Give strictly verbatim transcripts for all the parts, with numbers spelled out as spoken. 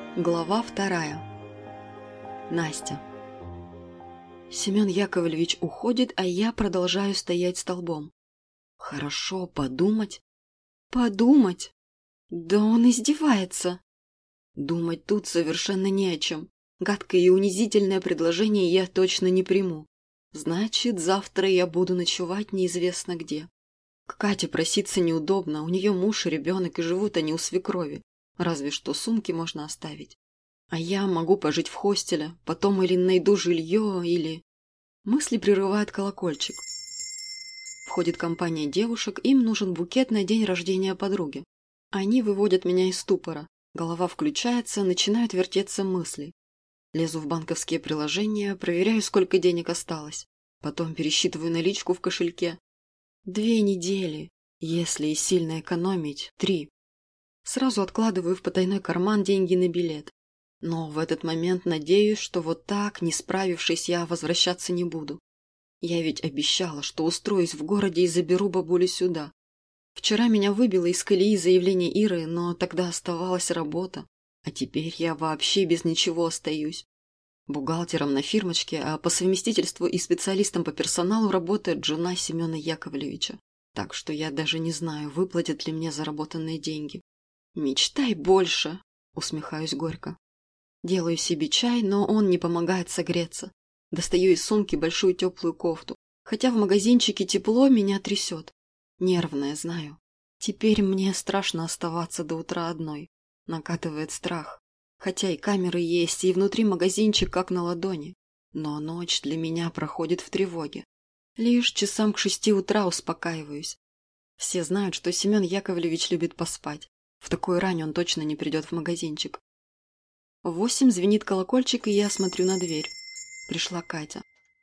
Глава вторая. Настя. Семен Яковлевич уходит, а я продолжаю стоять столбом. Хорошо, подумать. Подумать? Да он издевается. Думать тут совершенно не о чем. Гадкое и унизительное предложение я точно не приму. Значит, завтра я буду ночевать неизвестно где. К Кате проситься неудобно, у нее муж и ребенок, и живут они у свекрови. Разве что сумки можно оставить. А я могу пожить в хостеле, потом или найду жилье, или... Мысли прерывает колокольчик. Входит компания девушек, им нужен букет на день рождения подруги. Они выводят меня из ступора. Голова включается, начинают вертеться мысли. Лезу в банковские приложения, проверяю, сколько денег осталось. Потом пересчитываю наличку в кошельке. Две недели. Если и сильно экономить, три. Сразу откладываю в потайной карман деньги на билет. Но в этот момент надеюсь, что вот так, не справившись, я возвращаться не буду. Я ведь обещала, что устроюсь в городе и заберу бабулю сюда. Вчера меня выбило из колеи заявление Иры, но тогда оставалась работа. А теперь я вообще без ничего остаюсь. Бухгалтером на фирмочке, а по совместительству и специалистом по персоналу работает жена Семена Яковлевича. Так что я даже не знаю, выплатят ли мне заработанные деньги. «Мечтай больше!» – усмехаюсь горько. Делаю себе чай, но он не помогает согреться. Достаю из сумки большую теплую кофту. Хотя в магазинчике тепло, меня трясет. Нервная, знаю. Теперь мне страшно оставаться до утра одной. Накатывает страх. Хотя и камеры есть, и внутри магазинчик как на ладони. Но ночь для меня проходит в тревоге. Лишь часам к шести утра успокаиваюсь. Все знают, что Семен Яковлевич любит поспать. В такой рань он точно не придет в магазинчик. В восемь звенит колокольчик, и я смотрю на дверь. Пришла Катя.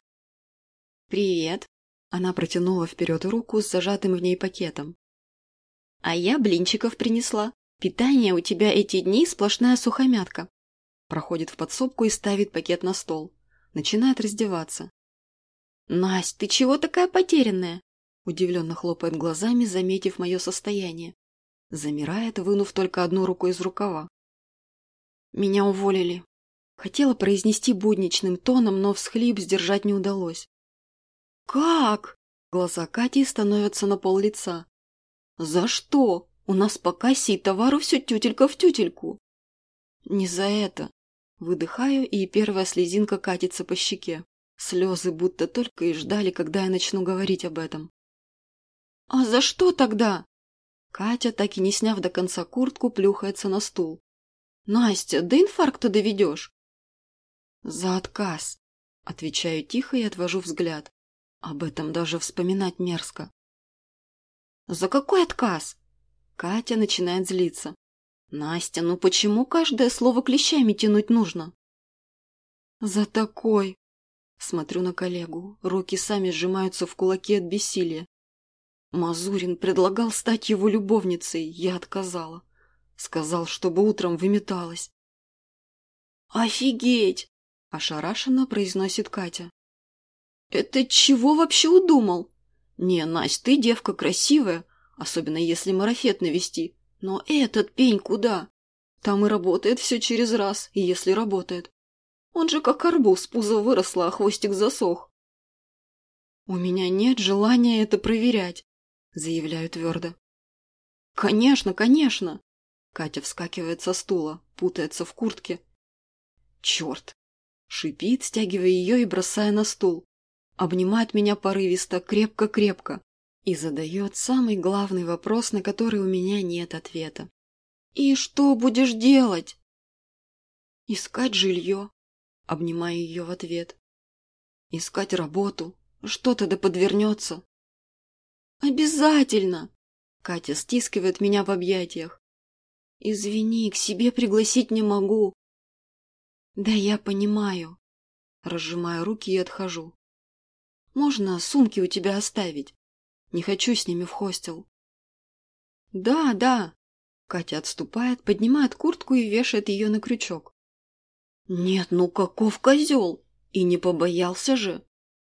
«Привет!» Она протянула вперед руку с зажатым в ней пакетом. «А я блинчиков принесла. Питание у тебя эти дни сплошная сухомятка». Проходит в подсобку и ставит пакет на стол. Начинает раздеваться. «Насть, ты чего такая потерянная?» Удивленно хлопает глазами, заметив мое состояние. Замирает, вынув только одну руку из рукава. «Меня уволили». Хотела произнести будничным тоном, но всхлип сдержать не удалось. «Как?» Глаза Кати становятся на пол лица. «За что? У нас по кассе и товару все тютелька в тютельку». «Не за это». Выдыхаю, и первая слезинка катится по щеке. Слезы будто только и ждали, когда я начну говорить об этом. «А за что тогда?» Катя, так и не сняв до конца куртку, плюхается на стул. «Настя, до инфаркта доведешь!» «За отказ!» Отвечаю тихо и отвожу взгляд. Об этом даже вспоминать мерзко. «За какой отказ?» Катя начинает злиться. «Настя, ну почему каждое слово клещами тянуть нужно?» «За такой!» Смотрю на коллегу. Руки сами сжимаются в кулаки от бессилия. Мазурин предлагал стать его любовницей, я отказала. Сказал, чтобы утром выметалась. «Офигеть!» – ошарашенно произносит Катя. «Это чего вообще удумал? Не, Настя, ты девка красивая, особенно если марафет навести. Но этот пень куда? Там и работает все через раз, и если работает. Он же как арбуз, пузо выросло, а хвостик засох». «У меня нет желания это проверять», – заявляю твердо. «Конечно, конечно!» Катя вскакивает со стула, путается в куртке. «Черт!» – шипит, стягивая ее и бросая на стул. Обнимает меня порывисто, крепко-крепко. И задает самый главный вопрос, на который у меня нет ответа. «И что будешь делать?» «Искать жилье», – обнимаю ее в ответ. «Искать работу. Что-то да подвернется». «Обязательно!» Катя стискивает меня в объятиях. «Извини, к себе пригласить не могу». «Да я понимаю». Разжимаю руки и отхожу. «Можно сумки у тебя оставить? Не хочу с ними в хостел». «Да, да». Катя отступает, поднимает куртку и вешает ее на крючок. «Нет, ну каков козел! И не побоялся же!»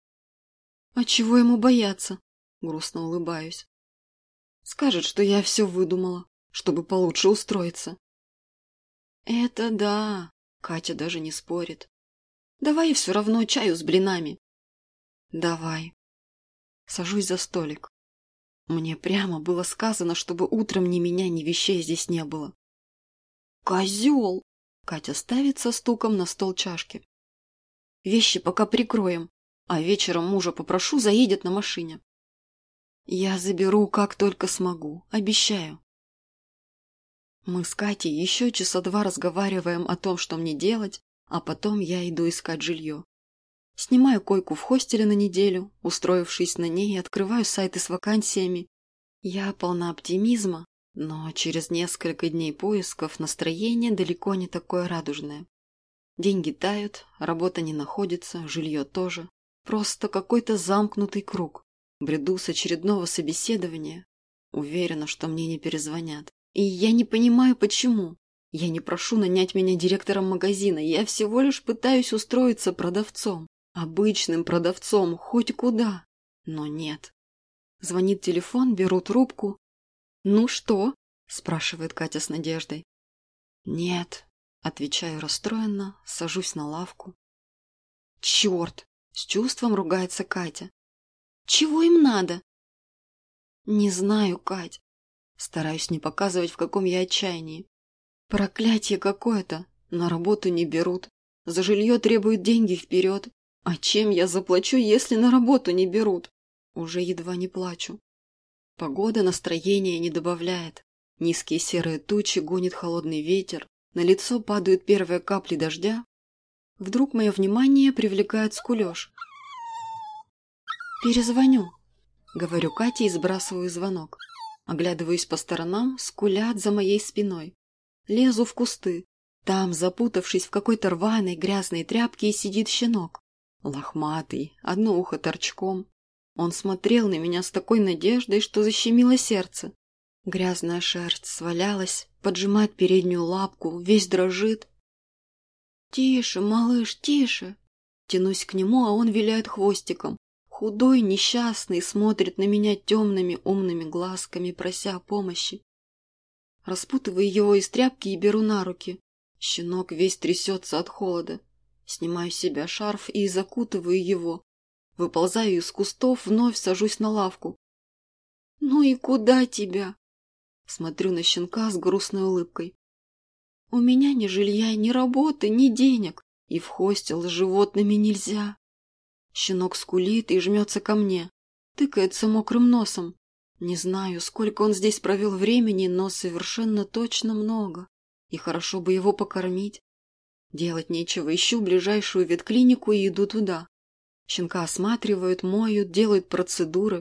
«А чего ему бояться?» Грустно улыбаюсь. «Скажет, что я все выдумала, чтобы получше устроиться». Это да, Катя даже не спорит. Давай все равно чаю с блинами. Давай. Сажусь за столик. Мне прямо было сказано, чтобы утром ни меня, ни вещей здесь не было. Козел! Катя ставит со стуком на стол чашки. Вещи пока прикроем, а вечером мужа попрошу, заедет на машине. Я заберу, как только смогу, обещаю. Мы с Катей еще часа два разговариваем о том, что мне делать, а потом я иду искать жилье. Снимаю койку в хостеле на неделю, устроившись на ней, открываю сайты с вакансиями. Я полна оптимизма, но через несколько дней поисков настроение далеко не такое радужное. Деньги тают, работа не находится, жилье тоже. Просто какой-то замкнутый круг. Бреду с очередного собеседования. Уверена, что мне не перезвонят. И я не понимаю, почему. Я не прошу нанять меня директором магазина, я всего лишь пытаюсь устроиться продавцом. Обычным продавцом, хоть куда. Но нет. Звонит телефон, беру трубку. «Ну что?» – спрашивает Катя с надеждой. «Нет», – отвечаю расстроенно, сажусь на лавку. «Черт!» – с чувством ругается Катя. «Чего им надо?» «Не знаю, Кать». Стараюсь не показывать, в каком я отчаянии. Проклятье какое-то. На работу не берут. За жилье требуют деньги вперед. А чем я заплачу, если на работу не берут? Уже едва не плачу. Погода настроения не добавляет. Низкие серые тучи гонит холодный ветер. На лицо падают первые капли дождя. Вдруг мое внимание привлекает скулеж. «Перезвоню», — говорю Кате и сбрасываю звонок. Оглядываюсь по сторонам, скулят за моей спиной. Лезу в кусты. Там, запутавшись в какой-то рваной грязной тряпке, сидит щенок. Лохматый, одно ухо торчком. Он смотрел на меня с такой надеждой, что защемило сердце. Грязная шерсть свалялась, поджимает переднюю лапку, весь дрожит. «Тише, малыш, тише!» Тянусь к нему, а он виляет хвостиком. Худой, несчастный, смотрит на меня темными умными глазками, прося о помощи. Распутываю его из тряпки и беру на руки. Щенок весь трясется от холода. Снимаю с себя шарф и закутываю его. Выползаю из кустов, вновь сажусь на лавку. «Ну и куда тебя?» Смотрю на щенка с грустной улыбкой. «У меня ни жилья, ни работы, ни денег, и в хостел с животными нельзя». Щенок скулит и жмется ко мне, тыкается мокрым носом. Не знаю, сколько он здесь провел времени, но совершенно точно много. И хорошо бы его покормить. Делать нечего, ищу ближайшую ветклинику и иду туда. Щенка осматривают, моют, делают процедуры.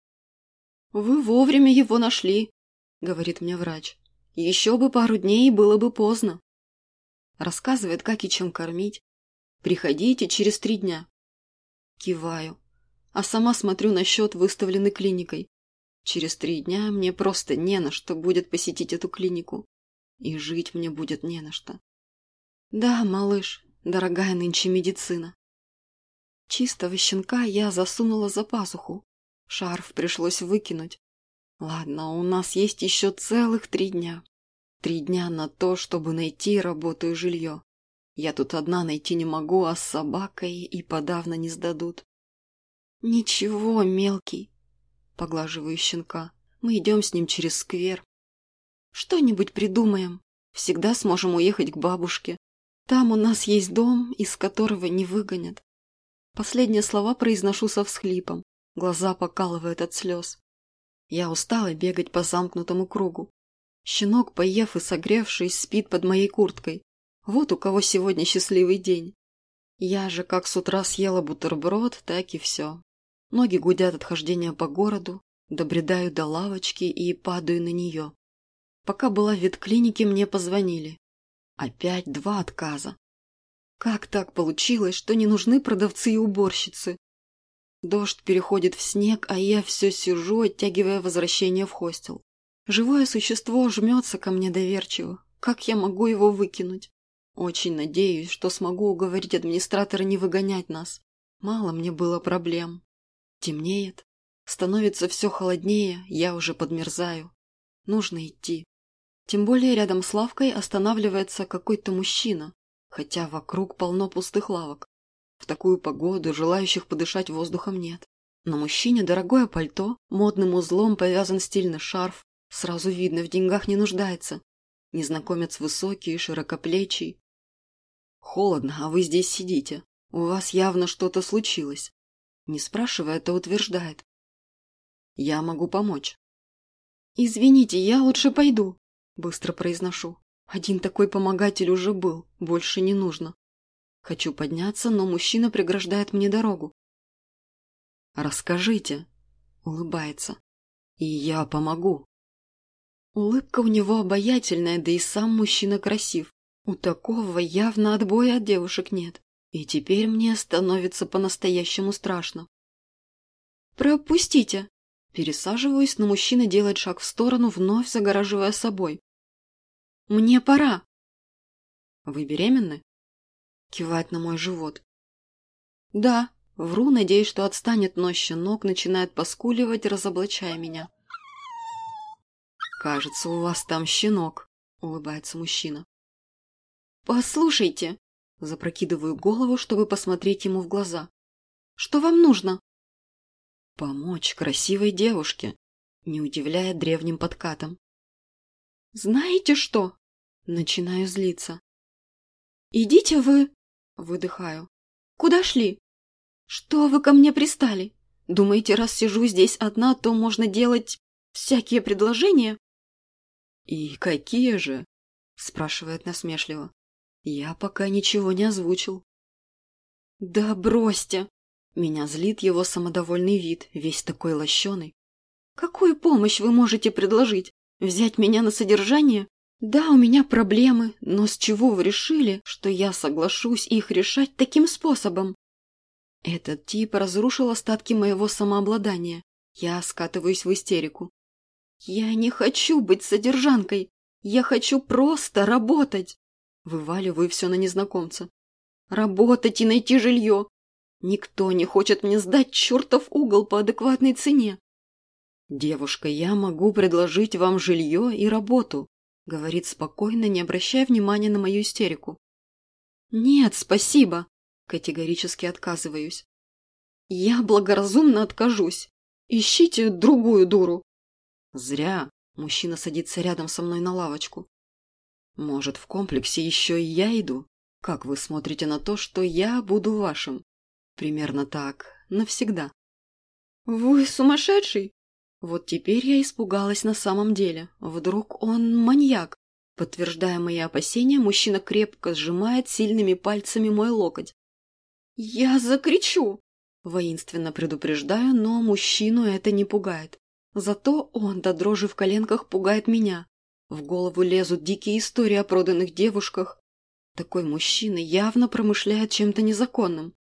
«Вы вовремя его нашли», — говорит мне врач. «Еще бы пару дней, и было бы поздно». Рассказывает, как и чем кормить. «Приходите через три дня». Киваю, а сама смотрю на счет, выставленный клиникой. Через три дня мне просто не на что будет посетить эту клинику. И жить мне будет не на что. Да, малыш, дорогая нынче медицина. Чистого щенка я засунула за пазуху. Шарф пришлось выкинуть. Ладно, у нас есть еще целых три дня. Три дня на то, чтобы найти работу и жилье. Я тут одна найти не могу, а с собакой и подавно не сдадут. Ничего, мелкий. Поглаживаю щенка. Мы идем с ним через сквер. Что-нибудь придумаем. Всегда сможем уехать к бабушке. Там у нас есть дом, из которого не выгонят. Последние слова произношу со всхлипом. Глаза покалывают от слез. Я устала бегать по замкнутому кругу. Щенок, поев и согревшись, спит под моей курткой. Вот у кого сегодня счастливый день. Я же как с утра съела бутерброд, так и все. Ноги гудят от хождения по городу, добредаю до лавочки и падаю на нее. Пока была в ветклинике, мне позвонили. Опять два отказа. Как так получилось, что не нужны продавцы и уборщицы? Дождь переходит в снег, а я все сижу, оттягивая возвращение в хостел. Живое существо жмется ко мне доверчиво. Как я могу его выкинуть? Очень надеюсь, что смогу уговорить администратора не выгонять нас. Мало мне было проблем. Темнеет. Становится все холоднее, я уже подмерзаю. Нужно идти. Тем более рядом с лавкой останавливается какой-то мужчина, хотя вокруг полно пустых лавок. В такую погоду желающих подышать воздухом нет. На мужчине дорогое пальто, модным узлом повязан стильный шарф. Сразу видно, в деньгах не нуждается. Незнакомец высокий, широкоплечий. Холодно, а вы здесь сидите. У вас явно что-то случилось. Не спрашивая, а утверждает. Я могу помочь. Извините, я лучше пойду. Быстро произношу. Один такой помогатель уже был, больше не нужно. Хочу подняться, но мужчина преграждает мне дорогу. «Расскажите», — улыбается, — «и я помогу». Улыбка у него обаятельная, да и сам мужчина красив. У такого явно отбоя от девушек нет. И теперь мне становится по-настоящему страшно. «Пропустите!» Пересаживаюсь, но мужчина делает шаг в сторону, вновь загораживая собой. «Мне пора!» «Вы беременны?» Кивает на мой живот. «Да». Вру, надеясь, что отстанет, но щенок начинает поскуливать, разоблачая меня. «Кажется, у вас там щенок», — улыбается мужчина. «Послушайте», — запрокидываю голову, чтобы посмотреть ему в глаза. «Что вам нужно?» «Помочь красивой девушке», — не удивляя древним подкатом. «Знаете что?» — начинаю злиться. «Идите вы», — выдыхаю. «Куда шли? Что вы ко мне пристали? Думаете, раз сижу здесь одна, то можно делать всякие предложения?» «И какие же?» – спрашивает насмешливо. «Я пока ничего не озвучил». «Да бросьте!» Меня злит его самодовольный вид, весь такой лощеный. «Какую помощь вы можете предложить? Взять меня на содержание? Да, у меня проблемы, но с чего вы решили, что я соглашусь их решать таким способом?» Этот тип разрушил остатки моего самообладания. Я скатываюсь в истерику. «Я не хочу быть содержанкой. Я хочу просто работать!» Вываливаю все на незнакомца. «Работать и найти жилье. Никто не хочет мне сдать чертов угол по адекватной цене». «Девушка, я могу предложить вам жилье и работу», говорит спокойно, не обращая внимания на мою истерику. «Нет, спасибо», категорически отказываюсь. «Я благоразумно откажусь. Ищите другую дуру». «Зря», мужчина садится рядом со мной на лавочку. «Может, в комплексе еще и я иду? Как вы смотрите на то, что я буду вашим? Примерно так, навсегда». «Вы сумасшедший?» Вот теперь я испугалась на самом деле. Вдруг он маньяк? Подтверждая мои опасения, мужчина крепко сжимает сильными пальцами мой локоть. «Я закричу!» Воинственно предупреждаю, но мужчину это не пугает. Зато он до дрожи в коленках пугает меня. В голову лезут дикие истории о проданных девушках. Такой мужчина явно промышляет чем-то незаконным.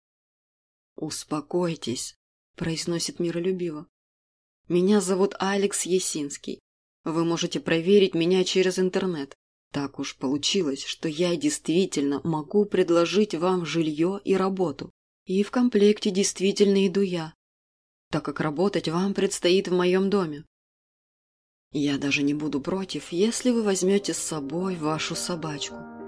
«Успокойтесь», – произносит миролюбиво. «Меня зовут Алекс Ясинский. Вы можете проверить меня через интернет. Так уж получилось, что я действительно могу предложить вам жилье и работу. И в комплекте действительно иду я, так как работать вам предстоит в моем доме. Я даже не буду против, если вы возьмете с собой вашу собачку.